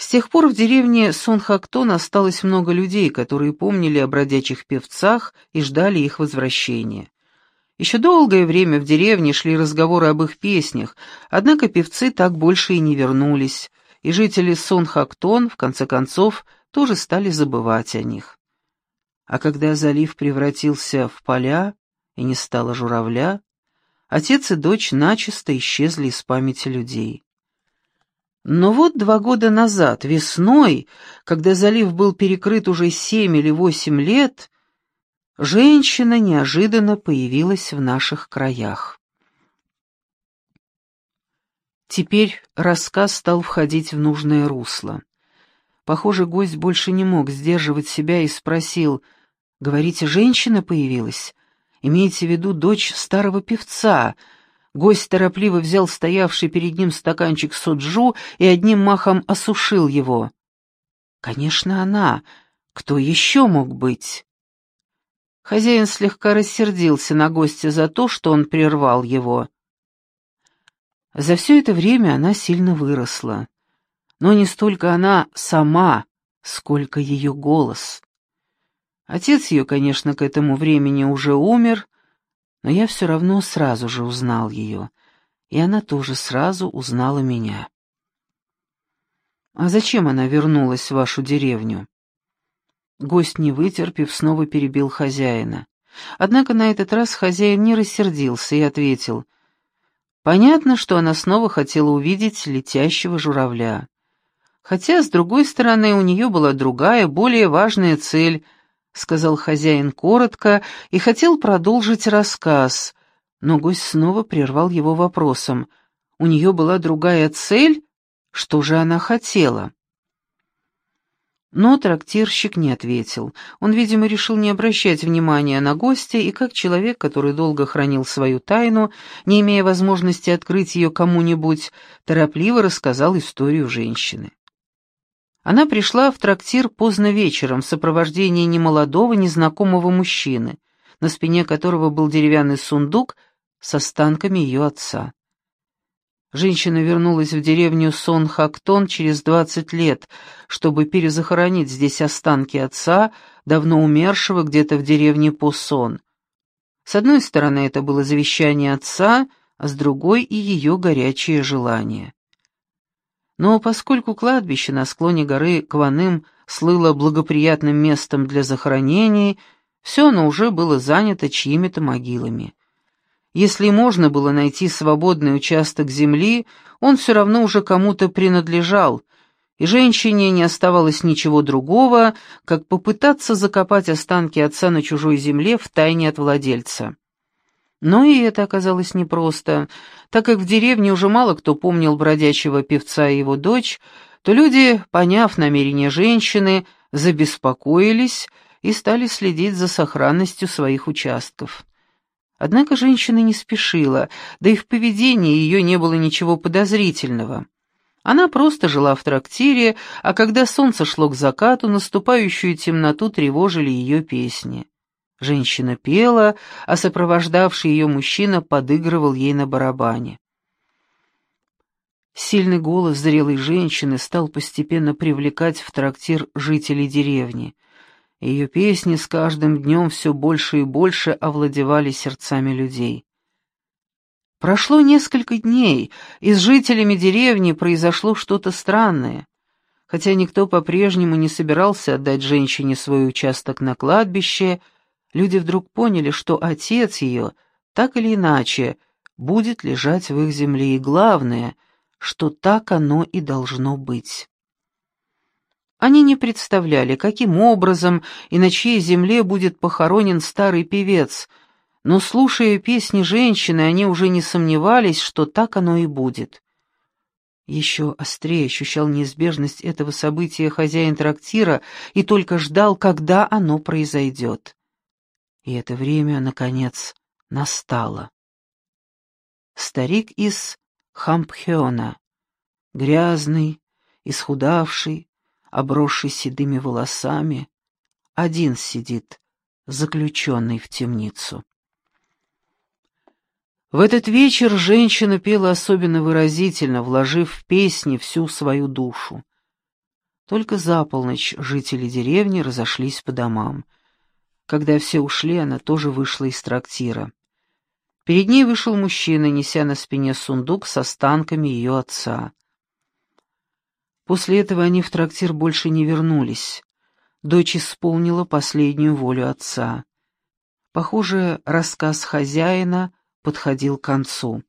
С тех пор в деревне Сонхактон осталось много людей, которые помнили о бродячих певцах и ждали их возвращения. Еще долгое время в деревне шли разговоры об их песнях, однако певцы так больше и не вернулись, и жители Сонхактон, в конце концов, тоже стали забывать о них. А когда залив превратился в поля и не стало журавля, отец и дочь начисто исчезли из памяти людей. Но вот 2 года назад, весной, когда залив был перекрыт уже 7 или 8 лет, женщина неожиданно появилась в наших краях. Теперь рассказ стал входить в нужное русло. Похоже, гость больше не мог сдерживать себя и спросил: «Говорите, женщина появилась? Имеете в виду дочь старого певца?» Гость торопливо взял стоявший перед ним стаканчик соджу и одним махом осушил его. «Конечно, она. Кто еще мог быть?» Хозяин слегка рассердился на гостя за то, что он прервал его. За все это время она сильно выросла. Но не столько она сама, сколько ее голос. Отец ее, конечно, к этому времени уже умер, но я все равно сразу же узнал ее, и она тоже сразу узнала меня. «А зачем она вернулась в вашу деревню?» Гость, не вытерпев, снова перебил хозяина. Однако на этот раз хозяин не рассердился и ответил: «Понятно, что она снова хотела увидеть летящего журавля. Хотя, с другой стороны, у нее была другая, более важная цель», — сказал хозяин коротко и хотел продолжить рассказ, но гость снова прервал его вопросом. «У нее была другая цель? Что же она хотела?» Но трактирщик не ответил. Он, видимо, решил не обращать внимания на гостя и, как человек, который долго хранил свою тайну, не имея возможности открыть ее кому-нибудь, торопливо рассказал историю женщины. Она пришла в трактир поздно вечером в сопровождении немолодого, незнакомого мужчины, на спине которого был деревянный сундук с останками ее отца. Женщина вернулась в деревню Сонхактон через 20 лет, чтобы перезахоронить здесь останки отца, давно умершего где-то в деревне Посон. С одной стороны, это было завещание отца, а с другой и ее горячее желание. Но поскольку кладбище на склоне горы Кваным слыло благоприятным местом для захоронений, все оно уже было занято чьими-то могилами. Если и можно было найти свободный участок земли, он все равно уже кому-то принадлежал, и женщине не оставалось ничего другого, как попытаться закопать останки отца на чужой земле втайне от владельца. Но и это оказалось непросто. Так как в деревне уже мало кто помнил бродячего певца и его дочь, то люди, поняв намерения женщины, забеспокоились и стали следить за сохранностью своих участков. Однако женщина не спешила, да и в поведении ее не было ничего подозрительного. Она просто жила в трактире, а когда солнце шло к закату, наступающую темноту тревожили ее песни. Женщина пела, а сопровождавший ее мужчина подыгрывал ей на барабане. Сильный голос зрелой женщины стал постепенно привлекать в трактир жителей деревни. Ее песни с каждым днем все больше и больше овладевали сердцами людей. Прошло несколько дней, и с жителями деревни произошло что-то странное. Хотя никто по-прежнему не собирался отдать женщине свой участок на кладбище, люди вдруг поняли, что отец ее, так или иначе, будет лежать в их земле, и главное, что так оно и должно быть. Они не представляли, каким образом и на чьей земле будет похоронен старый певец, но, слушая песни женщины, они уже не сомневались, что так оно и будет. Еще острее ощущал неизбежность этого события хозяин трактира и только ждал, когда оно произойдет. И это время, наконец, настало. Старик из Хампхёна, грязный, исхудавший, обросший седыми волосами, один сидит, заключенный в темницу. В этот вечер женщина пела особенно выразительно, вложив в песни всю свою душу. Только за полночь жители деревни разошлись по домам. Когда все ушли, она тоже вышла из трактира. Перед ней вышел мужчина, неся на спине сундук с останками ее отца. После этого они в трактир больше не вернулись. Дочь исполнила последнюю волю отца. Похоже, рассказ хозяина подходил к концу.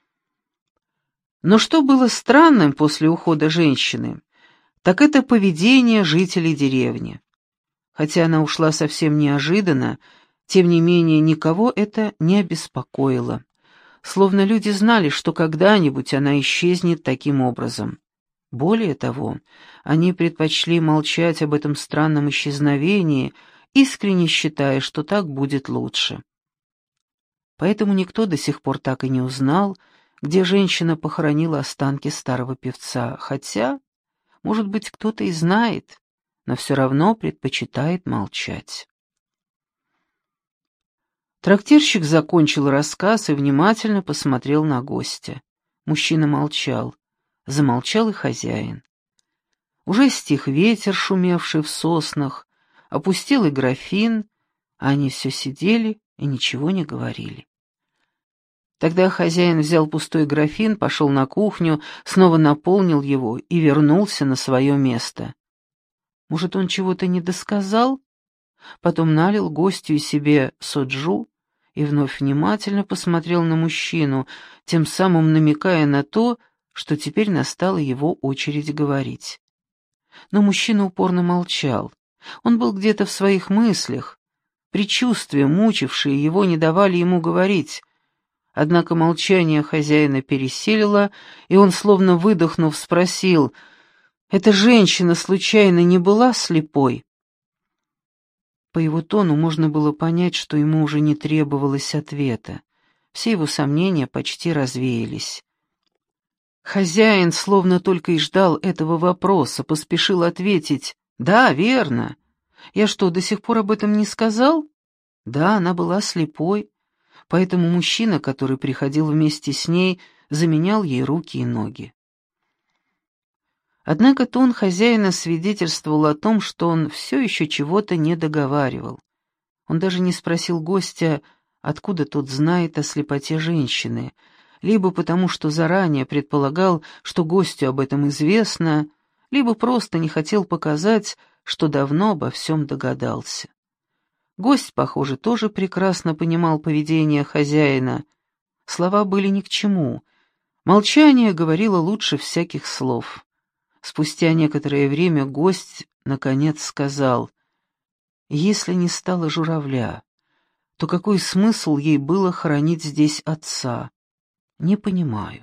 Но что было странным после ухода женщины, так это поведение жителей деревни. Хотя она ушла совсем неожиданно, тем не менее никого это не обеспокоило. Словно люди знали, что когда-нибудь она исчезнет таким образом. Более того, они предпочли молчать об этом странном исчезновении, искренне считая, что так будет лучше. Поэтому никто до сих пор так и не узнал, где женщина похоронила останки старого певца, хотя, может быть, кто-то и знает, но все равно предпочитает молчать. Трактирщик закончил рассказ и внимательно посмотрел на гостя. Мужчина молчал, замолчал и хозяин. Уже стих ветер, шумевший в соснах, опустел и графин, а они все сидели и ничего не говорили. Тогда хозяин взял пустой графин, пошел на кухню, снова наполнил его и вернулся на свое место. Может, он чего-то не досказал? Потом налил гостю и себе соджу и вновь внимательно посмотрел на мужчину, тем самым намекая на то, что теперь настала его очередь говорить. Но мужчина упорно молчал. Он был где-то в своих мыслях. Предчувствия, мучившие его, не давали ему говорить. Однако молчание хозяина пересилило, и он, словно выдохнув, спросил: «Эта женщина случайно не была слепой?» По его тону можно было понять, что ему уже не требовалось ответа. Все его сомнения почти развеялись. Хозяин, словно только и ждал этого вопроса, поспешил ответить: «Да, верно. Я что, до сих пор об этом не сказал?» Да, она была слепой, поэтому мужчина, который приходил вместе с ней, заменял ей руки и ноги. Однако тон хозяина свидетельствовал о том, что он все еще чего-то не договаривал. Он даже не спросил гостя, откуда тот знает о слепоте женщины, либо потому, что заранее предполагал, что гостю об этом известно, либо просто не хотел показать, что давно обо всем догадался. Гость, похоже, тоже прекрасно понимал поведение хозяина. Слова были ни к чему. Молчание говорило лучше всяких слов. Спустя некоторое время гость, наконец, сказал: «Если не стало журавля, то какой смысл ей было хоронить здесь отца? Не понимаю».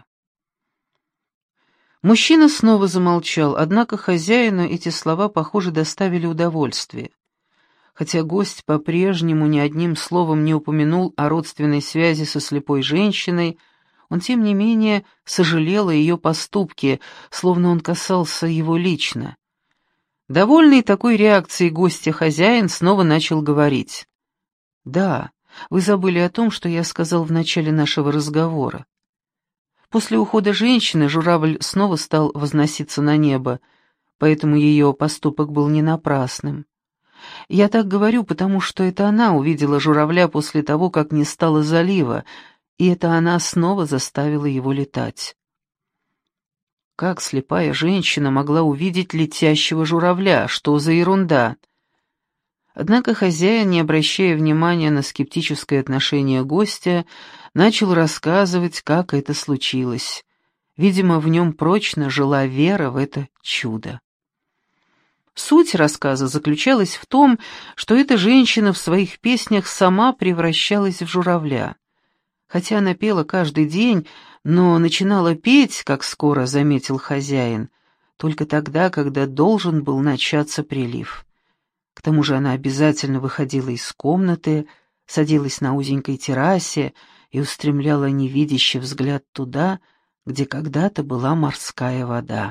Мужчина снова замолчал, однако хозяину эти слова, похоже, доставили удовольствие. Хотя гость по-прежнему ни одним словом не упомянул о родственной связи со слепой женщиной, он, тем не менее, сожалел о ее поступке, словно он касался его лично. Довольный такой реакцией гостя хозяин снова начал говорить. «Да, вы забыли о том, что я сказал в начале нашего разговора. После ухода женщины журавль снова стал возноситься на небо, поэтому ее поступок был не напрасным. Я так говорю, потому что это она увидела журавля после того, как не стало залива, и это она снова заставила его летать». Как слепая женщина могла увидеть летящего журавля? Что за ерунда? Однако хозяин, не обращая внимания на скептическое отношение гостя, начал рассказывать, как это случилось. Видимо, в нем прочно жила вера в это чудо. Суть рассказа заключалась в том, что эта женщина в своих песнях сама превращалась в журавля. Хотя она пела каждый день, но начинала петь, как скоро заметил хозяин, только тогда, когда должен был начаться прилив. К тому же она обязательно выходила из комнаты, садилась на узенькой террасе и устремляла невидящий взгляд туда, где когда-то была морская вода.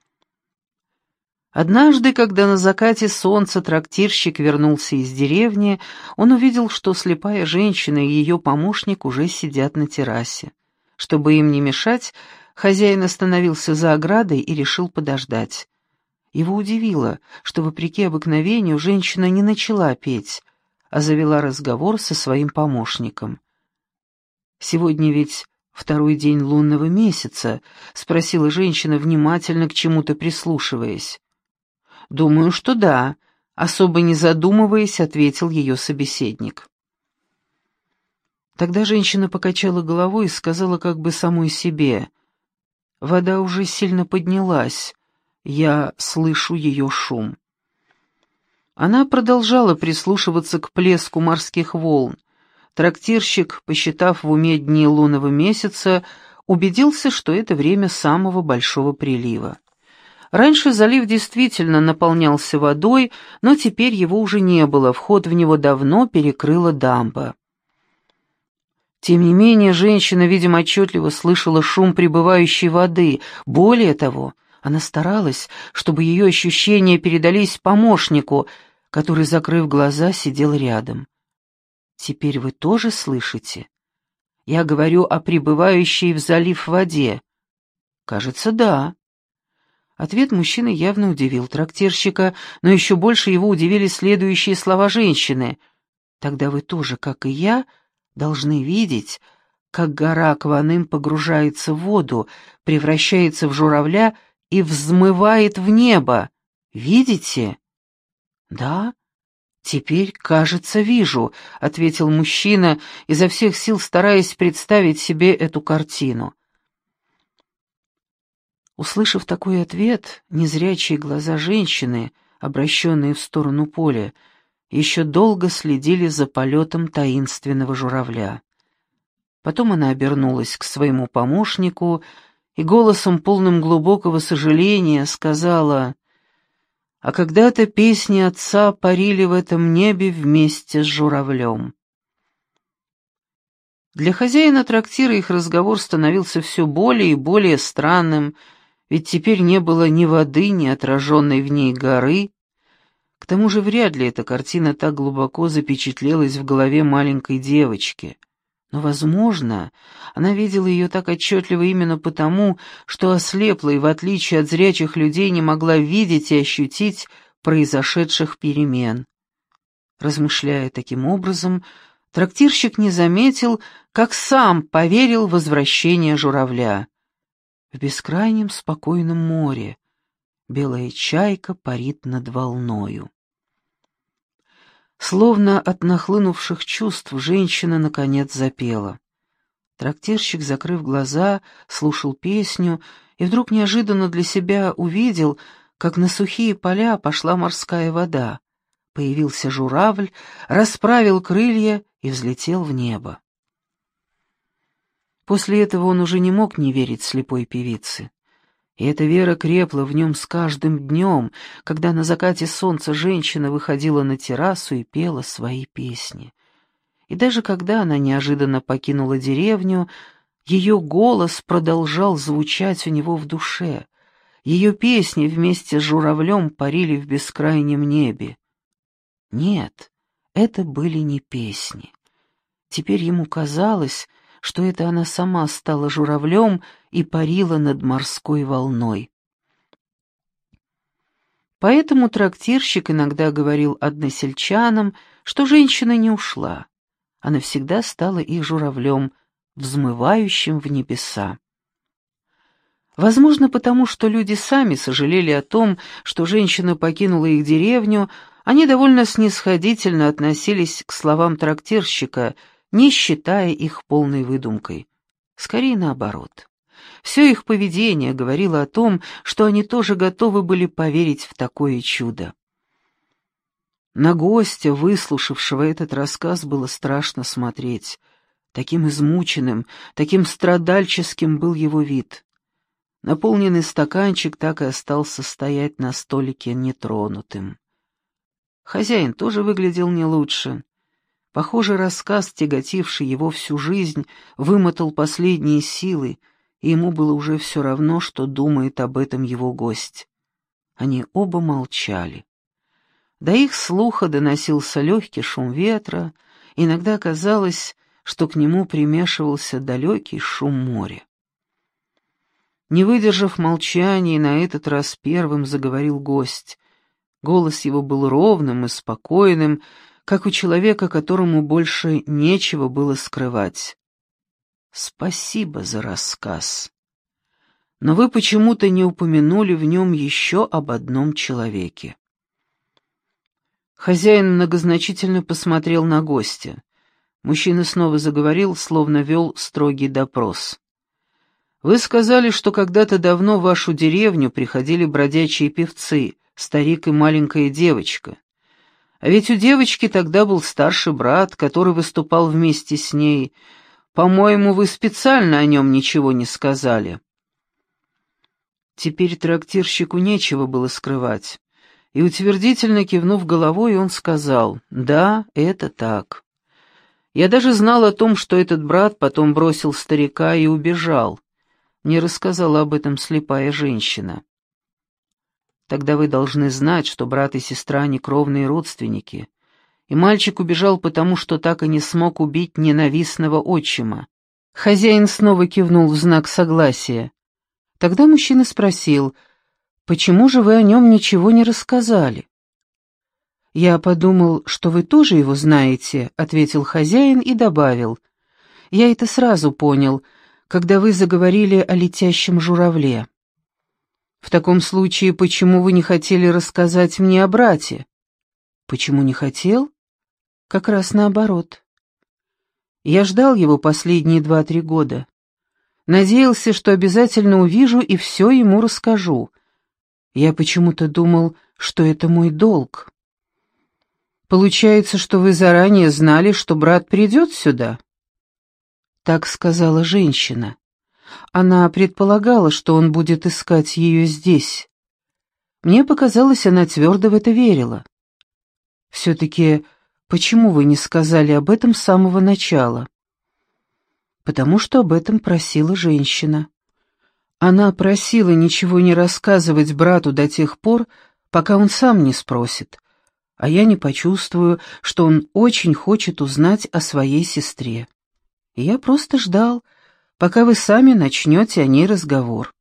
Однажды, когда на закате солнца трактирщик вернулся из деревни, он увидел, что слепая женщина и ее помощник уже сидят на террасе. Чтобы им не мешать, хозяин остановился за оградой и решил подождать. Его удивило, что, вопреки обыкновению, женщина не начала петь, а завела разговор со своим помощником. «Сегодня ведь второй день лунного месяца?» — спросила женщина, внимательно к чему-то прислушиваясь. «Думаю, что да», — особо не задумываясь, ответил ее собеседник. Тогда женщина покачала головой и сказала как бы самой себе: «Вода уже сильно поднялась, я слышу ее шум». Она продолжала прислушиваться к плеску морских волн. Трактирщик, посчитав в уме дни лунного месяца, убедился, что это время самого большого прилива. Раньше залив действительно наполнялся водой, но теперь его уже не было, вход в него давно перекрыла дамба. Тем не менее, женщина, видимо, отчетливо слышала шум прибывающей воды. Более того, она старалась, чтобы ее ощущения передались помощнику, который, закрыв глаза, сидел рядом. «Теперь вы тоже слышите? Я говорю о прибывающей в залив воде». «Кажется, да». Ответ мужчины явно удивил трактирщика, но еще больше его удивили следующие слова женщины. «Тогда вы тоже, как и я, должны видеть, как гора Кваным погружается в воду, превращается в журавля и взмывает в небо. Видите?» «Да, теперь, кажется, вижу», — ответил мужчина, изо всех сил стараясь представить себе эту картину. Услышав такой ответ, незрячие глаза женщины, обращенные в сторону поля, еще долго следили за полетом таинственного журавля. Потом она обернулась к своему помощнику и голосом, полным глубокого сожаления, сказала: «А когда-то песни отца парили в этом небе вместе с журавлем». Для хозяина трактира их разговор становился все более и более странным, ведь теперь не было ни воды, ни отраженной в ней горы. К тому же вряд ли эта картина так глубоко запечатлелась в голове маленькой девочки. Но, возможно, она видела ее так отчетливо именно потому, что ослепла и, в отличие от зрячих людей, не могла видеть и ощутить произошедших перемен. Размышляя таким образом, трактирщик не заметил, как сам поверил в возвращение журавля. В бескрайнем спокойном море белая чайка парит над волною. Словно от нахлынувших чувств женщина наконец запела. Трактирщик, закрыв глаза, слушал песню и вдруг неожиданно для себя увидел, как на сухие поля пошла морская вода. Появился журавль, расправил крылья и взлетел в небо. После этого он уже не мог не верить слепой певице. И эта вера крепла в нем с каждым днем, когда на закате солнца женщина выходила на террасу и пела свои песни. И даже когда она неожиданно покинула деревню, ее голос продолжал звучать у него в душе. Ее песни вместе с журавлем парили в бескрайнем небе. Нет, это были не песни. Теперь ему казалось, что это она сама стала журавлем и парила над морской волной. Поэтому трактирщик иногда говорил односельчанам, что женщина не ушла, а навсегда стала их журавлем, взмывающим в небеса. Возможно, потому что люди сами сожалели о том, что женщина покинула их деревню, они довольно снисходительно относились к словам трактирщика, не считая их полной выдумкой. Скорее наоборот. Все их поведение говорило о том, что они тоже готовы были поверить в такое чудо. На гостя, выслушавшего этот рассказ, было страшно смотреть. Таким измученным, таким страдальческим был его вид. Наполненный стаканчик так и остался стоять на столике нетронутым. Хозяин тоже выглядел не лучше. Похоже, рассказ, тяготивший его всю жизнь, вымотал последние силы, и ему было уже все равно, что думает об этом его гость. Они оба молчали. До их слуха доносился легкий шум ветра, иногда казалось, что к нему примешивался далекий шум моря. Не выдержав молчания, на этот раз первым заговорил гость. Голос его был ровным и спокойным, как у человека, которому больше нечего было скрывать. «Спасибо за рассказ. Но вы почему-то не упомянули в нем еще об одном человеке». Хозяин многозначительно посмотрел на гостя. Мужчина снова заговорил, словно вел строгий допрос. «Вы сказали, что когда-то давно в вашу деревню приходили бродячие певцы, старик и маленькая девочка. А ведь у девочки тогда был старший брат, который выступал вместе с ней. По-моему, вы специально о нем ничего не сказали». Теперь трактирщику нечего было скрывать. И утвердительно кивнув головой, он сказал: «Да, это так. Я даже знал о том, что этот брат потом бросил старика и убежал. Мне рассказала об этом слепая женщина. Тогда вы должны знать, что брат и сестра не кровные родственники, и мальчик убежал потому, что так и не смог убить ненавистного отчима». Хозяин снова кивнул в знак согласия. Тогда мужчина спросил: «Почему же вы о нем ничего не рассказали?» «Я подумал, что вы тоже его знаете», — ответил хозяин и добавил: «Я это сразу понял, когда вы заговорили о летящем журавле. В таком случае, почему вы не хотели рассказать мне о брате?» «Почему не хотел?» «Как раз наоборот. Я ждал его последние 2-3 года. Надеялся, что обязательно увижу и все ему расскажу. Я почему-то думал, что это мой долг». «Получается, что вы заранее знали, что брат придет сюда?» Так сказала женщина. Она предполагала, что он будет искать ее здесь. Мне показалось, она твердо в это верила. «Все-таки почему вы не сказали об этом с самого начала?» «Потому что об этом просила женщина. Она просила ничего не рассказывать брату до тех пор, пока он сам не спросит, а я не почувствую, что он очень хочет узнать о своей сестре. И я просто ждал, пока вы сами начнете о ней разговор».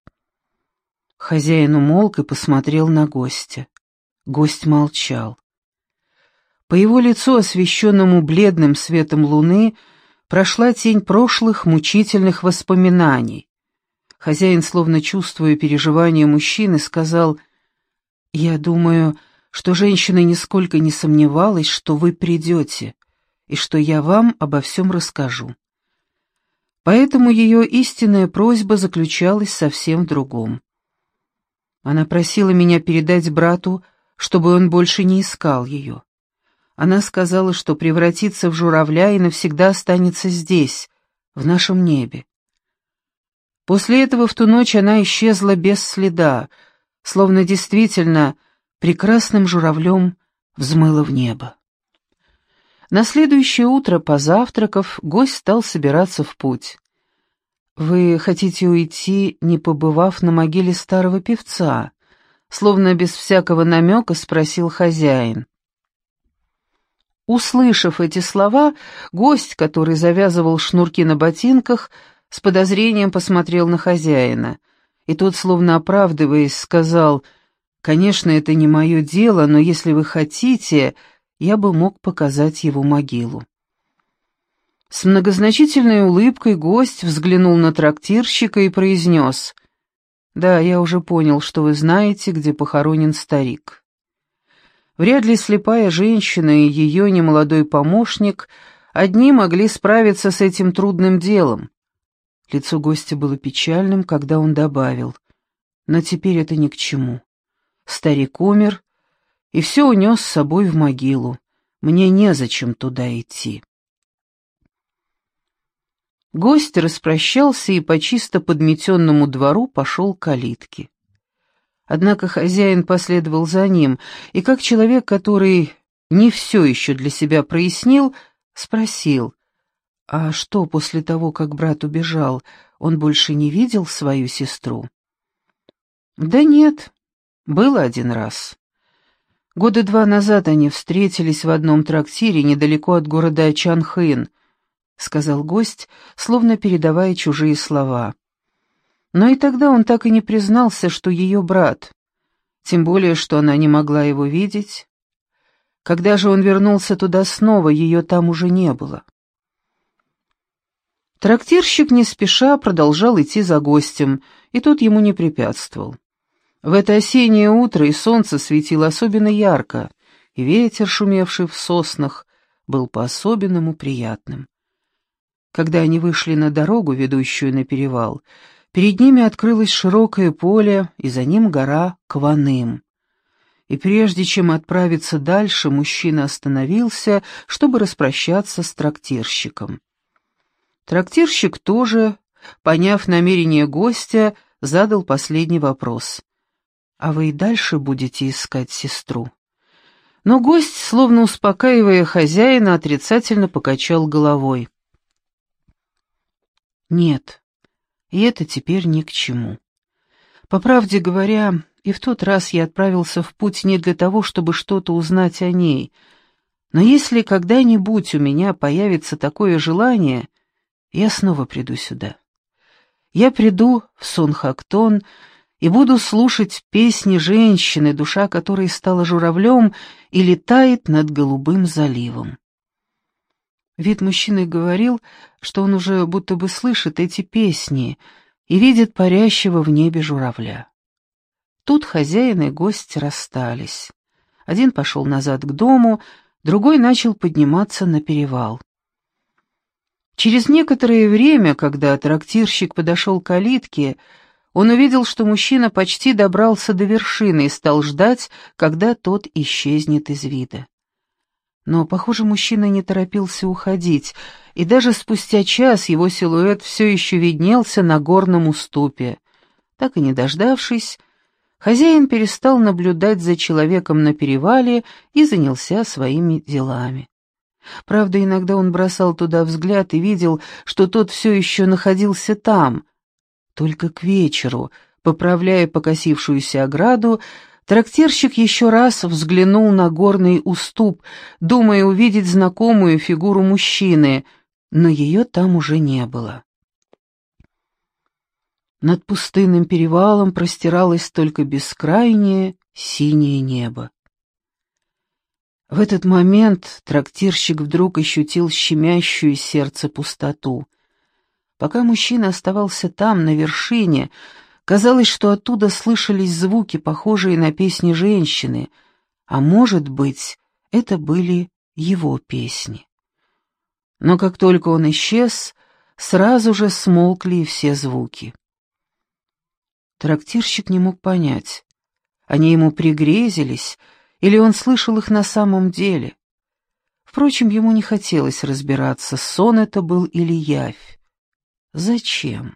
Хозяин умолк и посмотрел на гостя. Гость молчал. По его лицу, освещенному бледным светом луны, прошла тень прошлых мучительных воспоминаний. Хозяин, словно чувствуя переживания мужчины, сказал: «Я думаю, что женщина нисколько не сомневалась, что вы придете, и что я вам обо всем расскажу. Поэтому ее истинная просьба заключалась совсем в другом. Она просила меня передать брату, чтобы он больше не искал ее. Она сказала, что превратится в журавля и навсегда останется здесь, в нашем небе. После этого в ту ночь она исчезла без следа, словно действительно прекрасным журавлем взмыла в небо». На следующее утро, позавтракав, гость стал собираться в путь. «Вы хотите уйти, не побывав на могиле старого певца?» Словно без всякого намека спросил хозяин. Услышав эти слова, гость, который завязывал шнурки на ботинках, с подозрением посмотрел на хозяина, и тот, словно оправдываясь, сказал: «Конечно, это не мое дело, но если вы хотите, я бы мог показать его могилу». С многозначительной улыбкой гость взглянул на трактирщика и произнес: «Да, я уже понял, что вы знаете, где похоронен старик». Вряд ли слепая женщина и ее немолодой помощник одни могли справиться с этим трудным делом. Лицо гостя было печальным, когда он добавил: «Но теперь это ни к чему. Старик умер, и все унес с собой в могилу. Мне незачем туда идти». Гость распрощался и по чисто подметенному двору пошел к калитке. Однако хозяин последовал за ним, и как человек, который не все еще для себя прояснил, спросил: «А что, после того, как брат убежал, он больше не видел свою сестру?» «Да нет, было один раз. 2 года назад они встретились в одном трактире недалеко от города Чанхын», — сказал гость, словно передавая чужие слова. Но и тогда он так и не признался, что ее брат, тем более, что она не могла его видеть. Когда же он вернулся туда снова, ее там уже не было. Трактирщик не спеша продолжал идти за гостем, и тот ему не препятствовал. В это осеннее утро и солнце светило особенно ярко, и ветер, шумевший в соснах, был по-особенному приятным. Когда они вышли на дорогу, ведущую на перевал, перед ними открылось широкое поле, и за ним гора Кваным. И прежде чем отправиться дальше, мужчина остановился, чтобы распрощаться с трактирщиком. Трактирщик тоже, поняв намерение гостя, задал последний вопрос. «А вы и дальше будете искать сестру?» Но гость, словно успокаивая хозяина, отрицательно покачал головой. «Нет, и это теперь ни к чему. По правде говоря, и в тот раз я отправился в путь не для того, чтобы что-то узнать о ней. Но если когда-нибудь у меня появится такое желание, я снова приду сюда. Я приду в Сунхактон и буду слушать песни женщины, душа которой стала журавлем и летает над голубым заливом». Вид мужчины говорил, что он уже будто бы слышит эти песни и видит парящего в небе журавля. Тут хозяин и гость расстались. Один пошел назад к дому, другой начал подниматься на перевал. Через некоторое время, когда трактирщик подошел к калитке, он увидел, что мужчина почти добрался до вершины и стал ждать, когда тот исчезнет из вида. Но, похоже, мужчина не торопился уходить, и даже спустя час его силуэт все еще виднелся на горном уступе. Так и не дождавшись, хозяин перестал наблюдать за человеком на перевале и занялся своими делами. Правда, иногда он бросал туда взгляд и видел, что тот все еще находился там. Только к вечеру, поправляя покосившуюся ограду, трактирщик еще раз взглянул на горный уступ, думая увидеть знакомую фигуру мужчины, но ее там уже не было. Над пустынным перевалом простиралось только бескрайнее синее небо. В этот момент трактирщик вдруг ощутил щемящую сердце пустоту. Пока мужчина оставался там, на вершине, казалось, что оттуда слышались звуки, похожие на песни женщины, а может быть, это были его песни. Но как только он исчез, сразу же смолкли все звуки. Трактирщик не мог понять, они ему пригрезились, или он слышал их на самом деле. Впрочем, ему не хотелось разбираться, сон это был или явь. Зачем?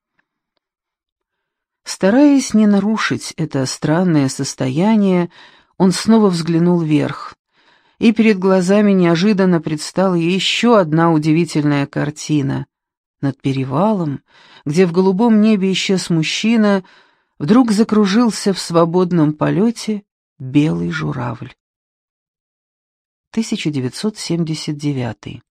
Стараясь не нарушить это странное состояние, он снова взглянул вверх, и перед глазами неожиданно предстала еще одна удивительная картина. Над перевалом, где в голубом небе исчез мужчина, вдруг закружился в свободном полете белый журавль. 1979